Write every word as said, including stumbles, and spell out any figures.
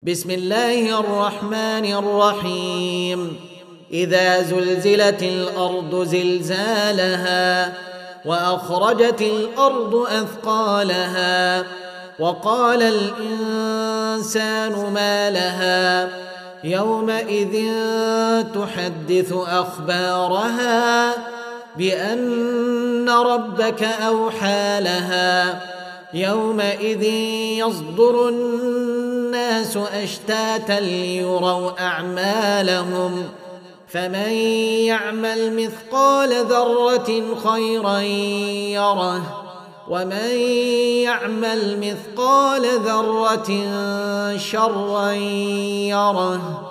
بسم الله الرحمن الرحيم إذا زلزلت الأرض زلزالها وأخرجت الأرض أثقالها وقال الإنسان ما لها يومئذ تحدث أخبارها بأن ربك أوحى لها يومئذ يصدر الناس أشتاتا ليروا أعمالهم فمن يعمل مثقال ذرة خيرا يره ومن يعمل مثقال ذرة شرا يره